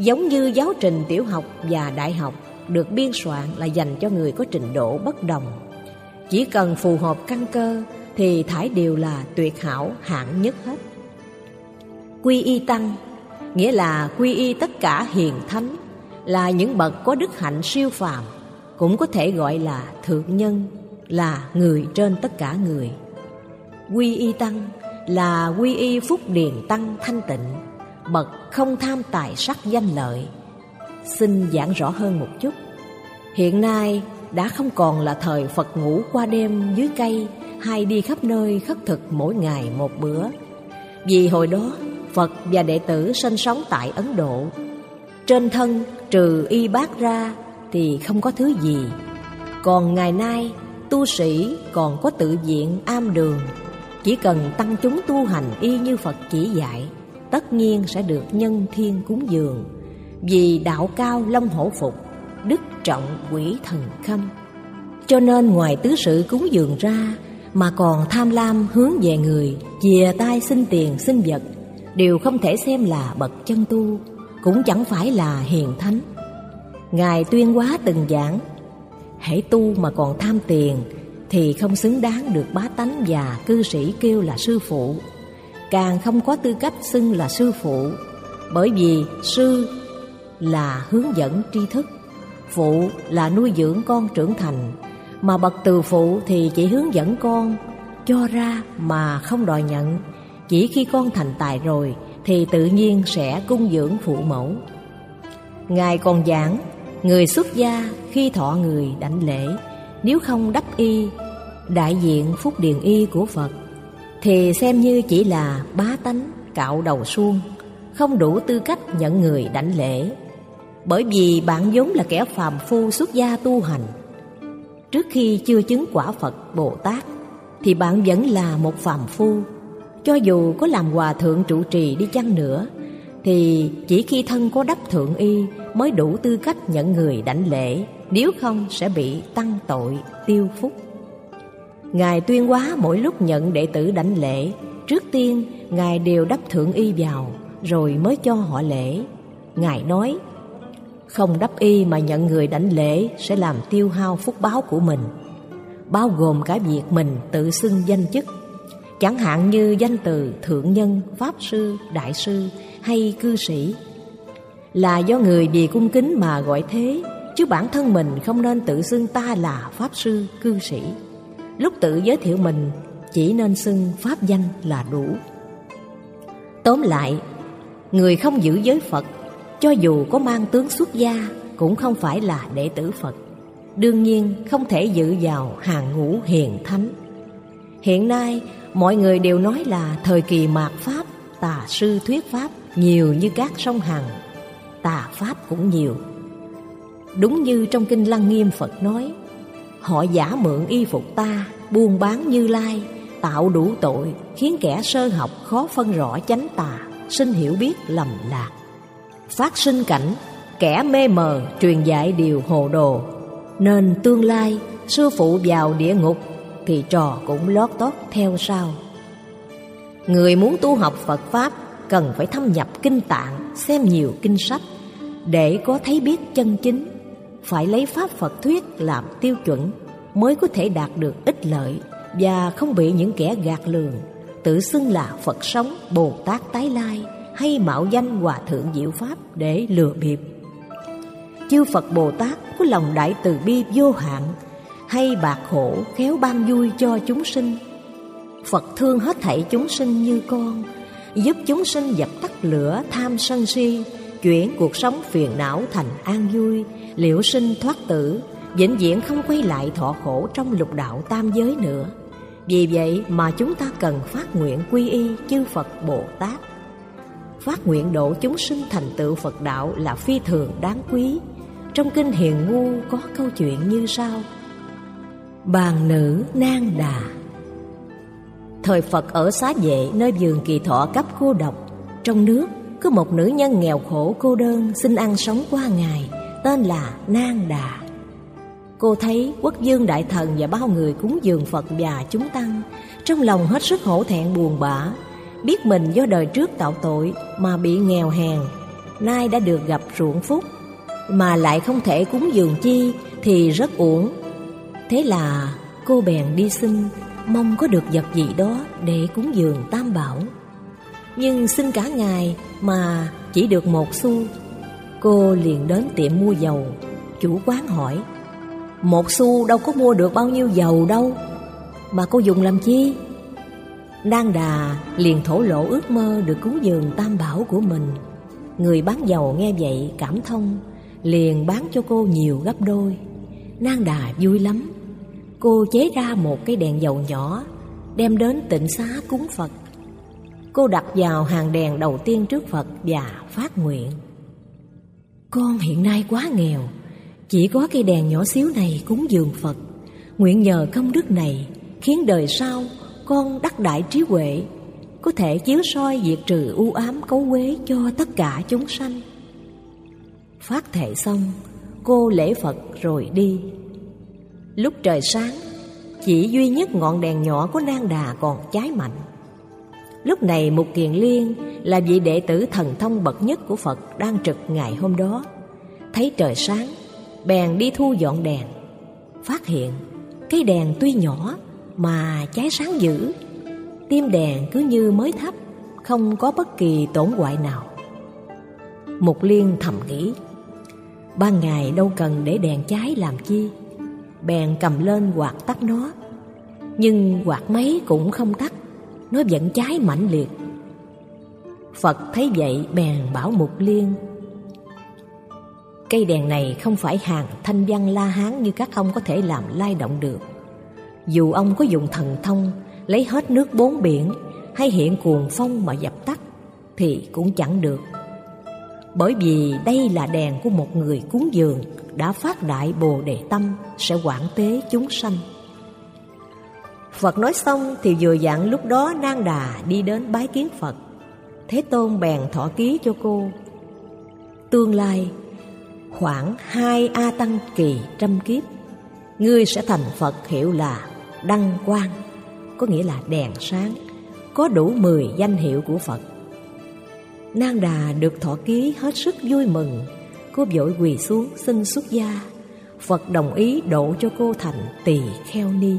Giống như giáo trình tiểu học và đại học được biên soạn là dành cho người có trình độ bất đồng. Chỉ cần phù hợp căn cơ thì thải đều là tuyệt hảo hạng nhất hết. Quy y tăng nghĩa là quy y tất cả hiền thánh, là những bậc có đức hạnh siêu phàm, cũng có thể gọi là thượng nhân, là người trên tất cả người. Quy y tăng là quy y phúc điền tăng thanh tịnh, bậc không tham tài sắc danh lợi. Xin giảng rõ hơn một chút. Hiện nay đã không còn là thời Phật ngủ qua đêm dưới cây hay đi khắp nơi khất thực mỗi ngày một bữa. Vì hồi đó Phật và đệ tử sinh sống tại Ấn Độ, trên thân trừ y bát ra thì không có thứ gì. Còn ngày nay tu sĩ còn có tự viện am đường, chỉ cần tăng chúng tu hành y như Phật chỉ dạy, tất nhiên sẽ được nhân thiên cúng dường. Vì đạo cao long hổ phục, đức trọng quỷ thần khâm, cho nên ngoài tứ sự cúng dường ra mà còn tham lam hướng về người, chìa tay xin tiền xin vật, đều không thể xem là bậc chân tu, cũng chẳng phải là hiền thánh. Ngài Tuyên Hóa từng giảng: hễ tu mà còn tham tiền thì không xứng đáng được bá tánh và cư sĩ kêu là sư phụ, càng không có tư cách xưng là sư phụ. Bởi vì sư là hướng dẫn tri thức, phụ là nuôi dưỡng con trưởng thành, mà bậc từ phụ thì chỉ hướng dẫn con, cho ra mà không đòi nhận. Chỉ khi con thành tài rồi thì tự nhiên sẽ cung dưỡng phụ mẫu. Ngài còn giảng: người xuất gia khi thọ người đảnh lễ, nếu không đắp y, đại diện phúc điền y của Phật, thì xem như chỉ là bá tánh cạo đầu suông, không đủ tư cách nhận người đảnh lễ. Bởi vì bạn vốn là kẻ phàm phu xuất gia tu hành, trước khi chưa chứng quả Phật Bồ Tát thì bạn vẫn là một phàm phu. Cho dù có làm hòa thượng trụ trì đi chăng nữa thì chỉ khi thân có đắp thượng y mới đủ tư cách nhận người đảnh lễ, nếu không sẽ bị tăng tội tiêu phúc. Ngài Tuyên Hóa mỗi lúc nhận đệ tử đảnh lễ, trước tiên Ngài đều đắp thượng y vào rồi mới cho họ lễ. Ngài nói: không đắp y mà nhận người đảnh lễ sẽ làm tiêu hao phúc báo của mình, bao gồm cả việc mình tự xưng danh chức, chẳng hạn như danh từ thượng nhân, pháp sư, đại sư hay cư sĩ. Là do người vì cung kính mà gọi thế, chứ bản thân mình không nên tự xưng ta là pháp sư, cư sĩ. Lúc tự giới thiệu mình chỉ nên xưng pháp danh là đủ. Tóm lại, người không giữ giới Phật, cho dù có mang tướng xuất gia, cũng không phải là đệ tử Phật, đương nhiên không thể dự vào hàng ngũ hiền thánh. Hiện nay mọi người đều nói là thời kỳ mạt Pháp, tà sư thuyết Pháp nhiều như cát sông Hằng, tà Pháp cũng nhiều. Đúng như trong Kinh Lăng Nghiêm Phật nói: họ giả mượn y phục ta, buôn bán Như Lai, tạo đủ tội, khiến kẻ sơ học khó phân rõ chánh tà, sinh hiểu biết lầm lạc. Phát sinh cảnh kẻ mê mờ truyền dạy điều hồ đồ, nên tương lai sư phụ vào địa ngục thì trò cũng lót tót theo sau. Người muốn tu học Phật Pháp cần phải thâm nhập kinh tạng, xem nhiều kinh sách để có thấy biết chân chính. Phải lấy Pháp Phật thuyết làm tiêu chuẩn mới có thể đạt được ích lợi, và không bị những kẻ gạt lường, tự xưng là Phật sống, Bồ Tát tái lai hay mạo danh Hòa Thượng Diệu Pháp để lừa bịp. Chư Phật Bồ Tát có lòng đại từ bi vô hạn, hay bạc hộ khéo ban vui cho chúng sinh. Phật thương hết thảy chúng sinh như con, giúp chúng sinh dập tắt lửa tham sân si, chuyển cuộc sống phiền não thành an vui, liễu sinh thoát tử, vĩnh viễn không quay lại thọ khổ trong lục đạo tam giới nữa. Vì vậy mà chúng ta cần phát nguyện quy y chư Phật Bồ Tát. Phát nguyện độ chúng sinh thành tựu Phật đạo là phi thường đáng quý. Trong Kinh Hiền Ngu có câu chuyện như sau: Bàn nữ Nang Đà. Thời Phật ở Xá Vệ, nơi vườn Kỳ Thọ cấp cô độc, trong nước có một nữ nhân nghèo khổ cô đơn xin ăn sống qua ngày, tên là Nang Đà. Cô thấy Quốc vương đại thần và bao người cúng dường Phật và chúng tăng, trong lòng hết sức hổ thẹn buồn bã, biết mình do đời trước tạo tội mà bị nghèo hèn, nay đã được gặp ruộng phúc, mà lại không thể cúng dường chi thì rất uổng. Thế là cô bèn đi xin, mong có được vật gì đó để cúng dường Tam Bảo. Nhưng xin cả ngày mà chỉ được 1 xu. Cô liền đến tiệm mua dầu. Chủ quán hỏi: 1 xu đâu có mua được bao nhiêu dầu đâu, mà cô dùng làm chi? Nang Đà liền thổ lộ ước mơ được cúng dường Tam Bảo của mình. Người bán dầu nghe vậy cảm thông, liền bán cho cô nhiều gấp đôi. Nang Đà vui lắm. Cô chế ra một cái đèn dầu nhỏ, đem đến tịnh xá cúng Phật. Cô đặt vào hàng đèn đầu tiên trước Phật và phát nguyện: con hiện nay quá nghèo, chỉ có cây đèn nhỏ xíu này cúng dường Phật. Nguyện nhờ công đức này khiến đời sau con đắc đại trí huệ, có thể chiếu soi diệt trừ u ám cấu uế cho tất cả chúng sanh. Phát thệ xong, cô lễ Phật rồi đi. Lúc trời sáng, chỉ duy nhất ngọn đèn nhỏ của Nang Đà còn cháy mạnh. Lúc này Mục Kiền Liên là vị đệ tử thần thông bậc nhất của Phật đang trực ngày hôm đó. Thấy trời sáng, bèn đi thu dọn đèn. Phát hiện cái đèn tuy nhỏ mà cháy sáng dữ. Tim đèn cứ như mới thắp, không có bất kỳ tổn hoại nào. Mục Liên thầm nghĩ: ban ngày đâu cần để đèn cháy làm chi. Bèn cầm lên quạt tắt nó. Nhưng quạt mấy cũng không tắt, nó vẫn cháy mãnh liệt. Phật thấy vậy bèn bảo Mục Liên: cây đèn này không phải hàng thanh văn La Hán như các ông có thể làm lay động được. Dù ông có dùng thần thông lấy hết nước 4 biển, hay hiện cuồng phong mà dập tắt, thì cũng chẳng được. Bởi vì đây là đèn của một người cúng dường đã phát đại Bồ Đề tâm, sẽ quảng tế chúng sanh. Phật nói xong thì vừa dặn lúc đó Nang Đà đi đến bái kiến Phật. Thế Tôn bèn thọ ký cho cô: tương lai khoảng 2 A Tăng kỳ 100 kiếp, ngươi sẽ thành Phật hiệu là Đăng Quang, có nghĩa là đèn sáng, có đủ 10 danh hiệu của Phật. Nang Đà được thọ ký hết sức vui mừng. Cô vội quỳ xuống xin xuất gia. Phật đồng ý độ cho cô thành Tỳ Kheo Ni.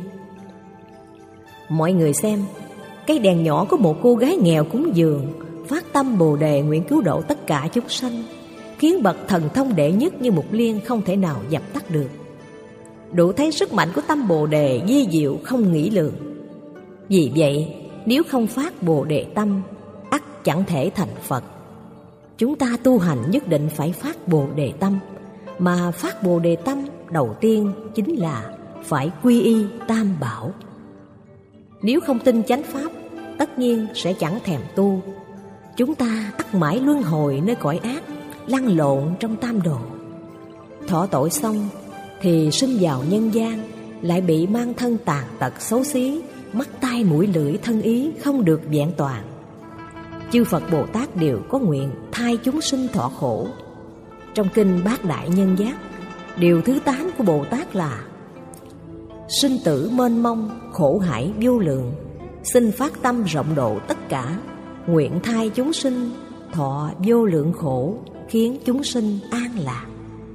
Mọi người xem, cái đèn nhỏ của một cô gái nghèo cúng dường, phát tâm Bồ Đề nguyện cứu độ tất cả chúng sanh, khiến bậc thần thông đệ nhất như Mục Liên không thể nào dập tắt được. Đủ thấy sức mạnh của tâm Bồ Đề vi diệu không nghĩ lường. Vì vậy, nếu không phát Bồ Đề tâm, ắt chẳng thể thành Phật. Chúng ta tu hành nhất định phải phát Bồ Đề tâm, mà phát Bồ Đề tâm đầu tiên chính là phải quy y Tam Bảo. Nếu không tin chánh pháp, tất nhiên sẽ chẳng thèm tu. Chúng ta ắt mãi luân hồi nơi cõi ác, lăn lộn trong tam đồ. Thọ tội xong thì sinh vào nhân gian, lại bị mang thân tàn tật xấu xí, mắt tai mũi lưỡi thân ý không được vẹn toàn. Chư Phật Bồ Tát đều có nguyện thay chúng sinh thọ khổ. Trong kinh Bát Đại Nhân Giác, điều thứ 8 của Bồ Tát là: sinh tử mênh mông, khổ hải vô lượng, xin phát tâm rộng độ tất cả, nguyện thay chúng sinh thọ vô lượng khổ, khiến chúng sinh an lạc.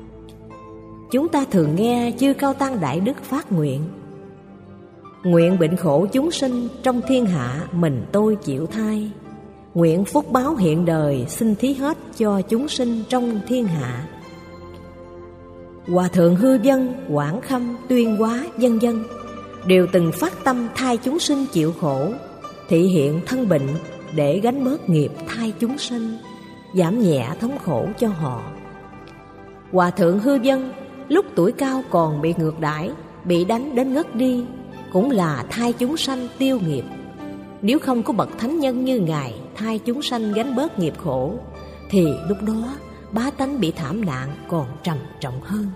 Chúng ta thường nghe chư Cao Tăng Đại Đức phát nguyện: nguyện bệnh khổ chúng sinh trong thiên hạ mình tôi chịu thay, nguyện phúc báo hiện đời xin thí hết cho chúng sinh trong thiên hạ. Hòa Thượng Hư Vân, Quảng Khâm, Tuyên Hóa vân vân đều từng phát tâm thay chúng sinh chịu khổ, thị hiện thân bệnh để gánh bớt nghiệp thay chúng sinh, giảm nhẹ thống khổ cho họ. Hòa Thượng Hư Vân lúc tuổi cao còn bị ngược đãi, bị đánh đến ngất đi, cũng là thay chúng sanh tiêu nghiệp. Nếu không có bậc thánh nhân như Ngài thay chúng sanh gánh bớt nghiệp khổ, thì lúc đó bá tánh bị thảm nạn còn trầm trọng hơn.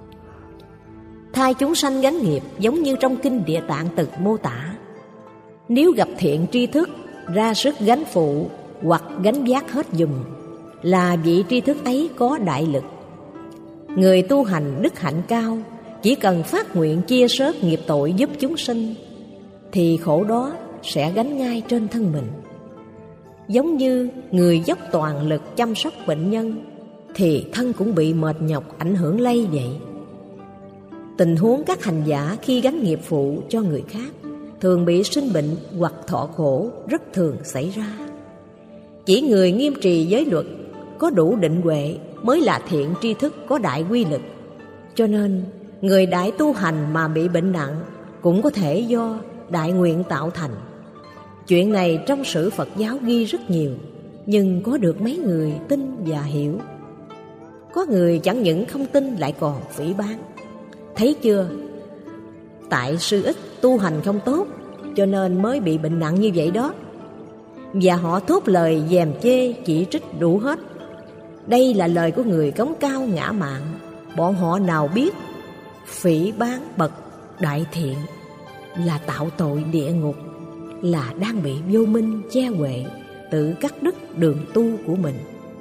Thay chúng sanh gánh nghiệp giống như trong kinh Địa Tạng từng mô tả: nếu gặp thiện tri thức ra sức gánh phụ hoặc gánh vác hết dùm, là vị tri thức ấy có đại lực. Người tu hành đức hạnh cao, chỉ cần phát nguyện chia sớt nghiệp tội giúp chúng sinh, thì khổ đó sẽ gánh ngay trên thân mình. giống như người dốc toàn lực chăm sóc bệnh nhân thì thân cũng bị mệt nhọc ảnh hưởng lây vậy. Tình huống các hành giả khi gánh nghiệp phụ cho người khác thường bị sinh bệnh hoặc thọ khổ rất thường xảy ra. Chỉ người nghiêm trì giới luật, có đủ định huệ mới là thiện tri thức có đại quy lực. Cho nên người đại tu hành mà bị bệnh nặng cũng có thể do đại nguyện tạo thành. Chuyện này trong sử Phật giáo ghi rất nhiều, nhưng có được mấy người tin và hiểu. Có người chẳng những không tin lại còn phỉ báng. Thấy chưa, tại sư ít tu hành không tốt cho nên mới bị bệnh nặng như vậy đó. Và họ thốt lời dèm chê chỉ trích đủ hết. Đây là lời của người cống cao ngã mạn. Bọn họ nào biết phỉ báng bậc đại thiện là tạo tội địa ngục, là đang bị vô minh che huệ, tự cắt đứt đường tu của mình.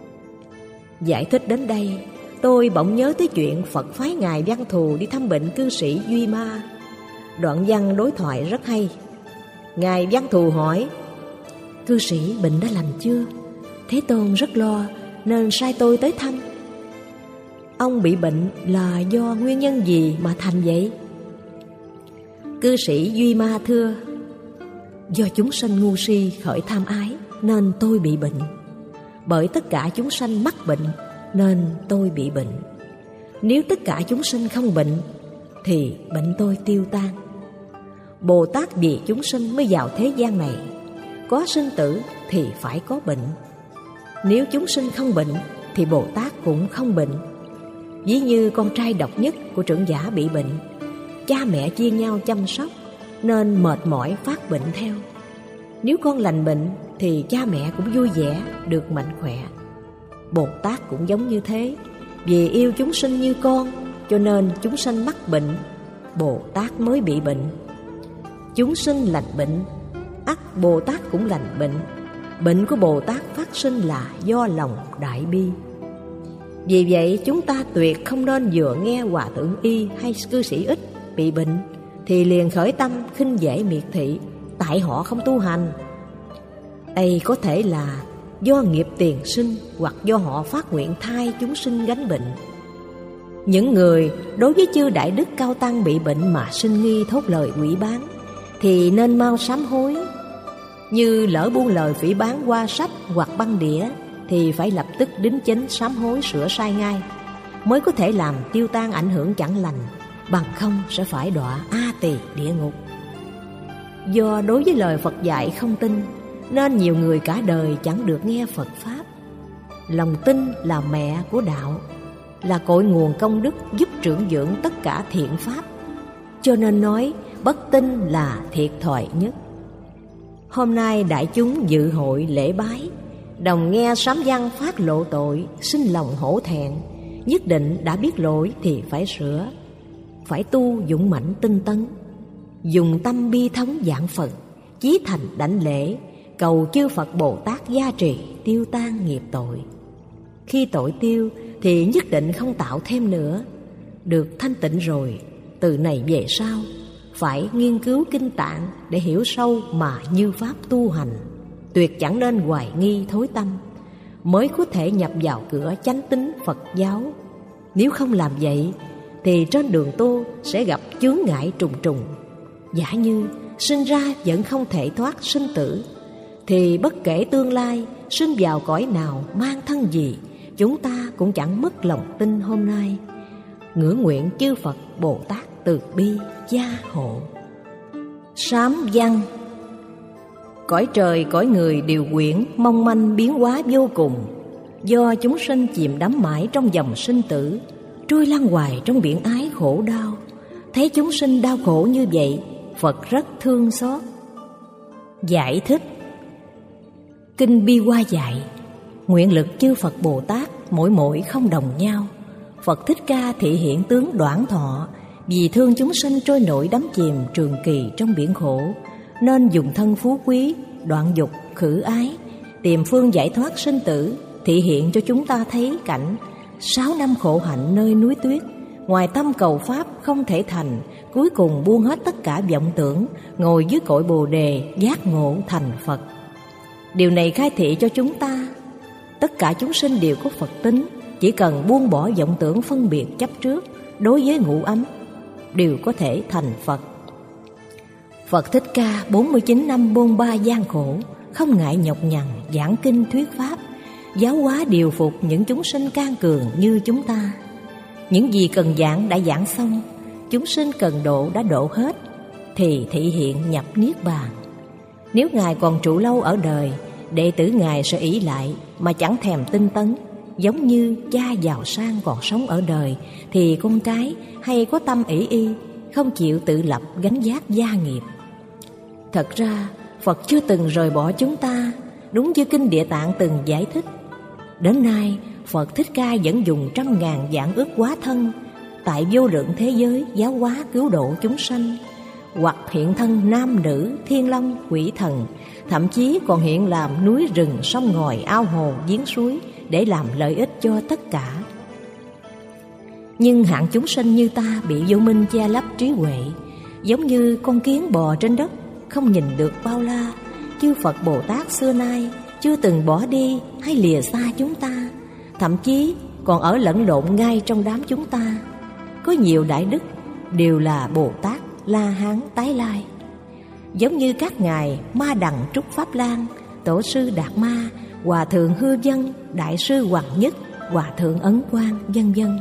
Giải thích đến đây, tôi bỗng nhớ tới chuyện Phật phái Ngài Văn Thù đi thăm bệnh cư sĩ Duy Ma. Đoạn văn đối thoại rất hay. Ngài Văn Thù hỏi: cư sĩ bệnh đã lành chưa? Thế Tôn rất lo nên sai tôi tới thăm. Ông bị bệnh là do nguyên nhân gì mà thành vậy? Cư sĩ Duy Ma thưa: do chúng sanh ngu si khởi tham ái nên tôi bị bệnh. Bởi tất cả chúng sanh mắc bệnh nên tôi bị bệnh. Nếu tất cả chúng sanh không bệnh thì bệnh tôi tiêu tan. Bồ Tát vì chúng sanh mới vào thế gian này. Có sinh tử thì phải có bệnh. Nếu chúng sinh không bệnh thì Bồ Tát cũng không bệnh. Ví như con trai độc nhất của trưởng giả bị bệnh, cha mẹ chia nhau chăm sóc nên mệt mỏi phát bệnh theo. Nếu con lành bệnh thì cha mẹ cũng vui vẻ, được mạnh khỏe. Bồ Tát cũng giống như thế. Vì yêu chúng sinh như con cho nên chúng sanh mắc bệnh, Bồ Tát mới bị bệnh. Chúng sinh lành bệnh, ắt Bồ Tát cũng lành bệnh. Bệnh của Bồ Tát phát sinh là do lòng đại bi. Vì vậy chúng ta tuyệt không nên vừa nghe hòa thượng Y hay cư sĩ Ích bị bệnh thì liền khởi tâm khinh dễ miệt thị, tại họ không tu hành. Đây có thể là do nghiệp tiền sinh hoặc do họ phát nguyện thay chúng sinh gánh bệnh. Những người đối với chư đại đức cao tăng bị bệnh mà sinh nghi thốt lời quỷ báng thì nên mau sám hối. Như lỡ buông lời phỉ báng qua sách hoặc băng đĩa thì phải lập tức đính chính sám hối sửa sai ngay, mới có thể làm tiêu tan ảnh hưởng chẳng lành, bằng không sẽ phải đọa A Tỳ địa ngục. Do đối với lời Phật dạy không tin nên nhiều người cả đời chẳng được nghe Phật Pháp. Lòng tin là mẹ của đạo, là cội nguồn công đức giúp trưởng dưỡng tất cả thiện pháp. Cho nên nói bất tin là thiệt thòi nhất. Hôm nay đại chúng dự hội lễ bái, đồng nghe sám văn phát lộ tội, sinh lòng hổ thẹn, nhất định đã biết lỗi thì phải sửa, phải tu dũng mãnh tinh tấn, dùng tâm bi thống giảng Phật, chí thành đảnh lễ, cầu chư Phật Bồ Tát gia trì tiêu tan nghiệp tội. Khi tội tiêu thì nhất định không tạo thêm nữa. Được thanh tịnh rồi, từ này về sau phải nghiên cứu kinh tạng để hiểu sâu mà như pháp tu hành, tuyệt chẳng nên hoài nghi thối tâm, mới có thể nhập vào cửa chánh tín Phật giáo. Nếu không làm vậy thì trên đường tu sẽ gặp chướng ngại trùng trùng. Giả như sinh ra vẫn không thể thoát sinh tử, thì bất kể tương lai sinh vào cõi nào mang thân gì, chúng ta cũng chẳng mất lòng tin hôm nay. Ngưỡng nguyện chư Phật Bồ Tát từ bi gia hộ. Sám văn. Cõi trời cõi người đều quyển mong manh biến hóa vô cùng. Do chúng sinh chìm đắm mãi trong dòng sinh tử, trôi lăn hoài trong biển ái khổ đau. Thấy chúng sinh đau khổ như vậy, Phật rất thương xót. Giải thích. Kinh Bi Hoa dạy, nguyện lực chư Phật Bồ Tát mỗi mỗi không đồng nhau. Phật Thích Ca thị hiện tướng Đoản Thọ, vì thương chúng sinh trôi nổi đắm chìm trường kỳ trong biển khổ, nên dùng thân phú quý, đoạn dục, khử ái, tìm phương giải thoát sinh tử, thị hiện cho chúng ta thấy cảnh 6 năm khổ hạnh nơi núi tuyết, ngoài tâm cầu pháp không thể thành, cuối cùng buông hết tất cả vọng tưởng, ngồi dưới cội Bồ Đề giác ngộ thành Phật. Điều này khai thị cho chúng ta tất cả chúng sinh đều có Phật tính, chỉ cần buông bỏ vọng tưởng phân biệt chấp trước đối với ngũ ấm, đều có thể thành Phật. Phật Thích Ca 49 năm bôn ba gian khổ, không ngại nhọc nhằn giảng kinh thuyết pháp, giáo hóa điều phục những chúng sinh can cường như chúng ta. Những gì cần giảng đã giảng xong, chúng sinh cần độ đã độ hết, thì thị hiện nhập niết bàn. Nếu Ngài còn trụ lâu ở đời, đệ tử Ngài sẽ ỷ lại mà chẳng thèm tinh tấn. Giống như cha giàu sang còn sống ở đời, thì con cái hay có tâm ỷ y, không chịu tự lập gánh vác gia nghiệp. Thật ra Phật chưa từng rời bỏ chúng ta, đúng như Kinh Địa Tạng từng giải thích. Đến nay Phật Thích Ca vẫn dùng 100.000 vạn ức hóa thân tại vô lượng thế giới giáo hóa cứu độ chúng sanh, hoặc hiện thân nam nữ, thiên long, quỷ thần, thậm chí còn hiện làm núi rừng, sông ngòi, ao hồ, giếng suối để làm lợi ích cho tất cả. Nhưng hạng chúng sinh như ta bị vô minh che lấp trí huệ, giống như con kiến bò trên đất, không nhìn được bao la. Chư Phật Bồ Tát xưa nay chưa từng bỏ đi hay lìa xa chúng ta, thậm chí còn ở lẫn lộn ngay trong đám chúng ta. Có nhiều đại đức đều là Bồ Tát, La Hán, Tái Lai, giống như các ngài Ma Đằng, Trúc Pháp Lan, Tổ sư Đạt Ma, Hòa thượng Hư Vân, Đại sư Hoàng Nhất, Hòa thượng Ấn Quang, vân vân.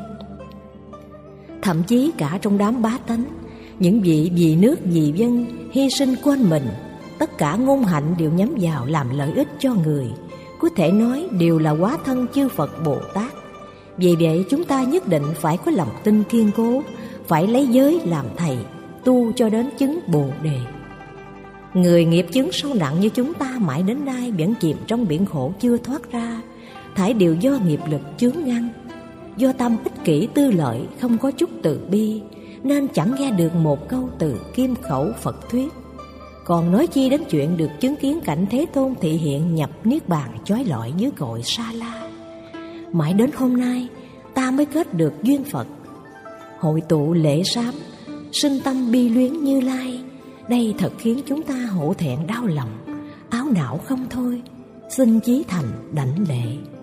Thậm chí cả trong đám bá tánh, những vị vì nước vì dân hy sinh quên mình, tất cả ngôn hạnh đều nhắm vào làm lợi ích cho người, có thể nói đều là hóa thân chư Phật Bồ Tát. Vì vậy chúng ta nhất định phải có lòng tin kiên cố, phải lấy giới làm thầy, tu cho đến chứng Bồ Đề. Người nghiệp chướng sâu nặng như chúng ta mãi đến nay vẫn chìm trong biển khổ chưa thoát ra, thảy đều do nghiệp lực chướng ngăn, do tâm ích kỷ tư lợi, không có chút từ bi, nên chẳng nghe được một câu từ kim khẩu Phật thuyết. Còn nói chi đến chuyện được chứng kiến cảnh Thế Tôn thị hiện nhập niết bàn chói lọi dưới cội Sa La. Mãi đến hôm nay ta mới kết được duyên Phật, hội tụ lễ sám, sinh tâm bi luyến Như Lai. Đây thật khiến chúng ta hổ thẹn đau lòng, áo não không thôi. Xin chí thành đảnh lễ.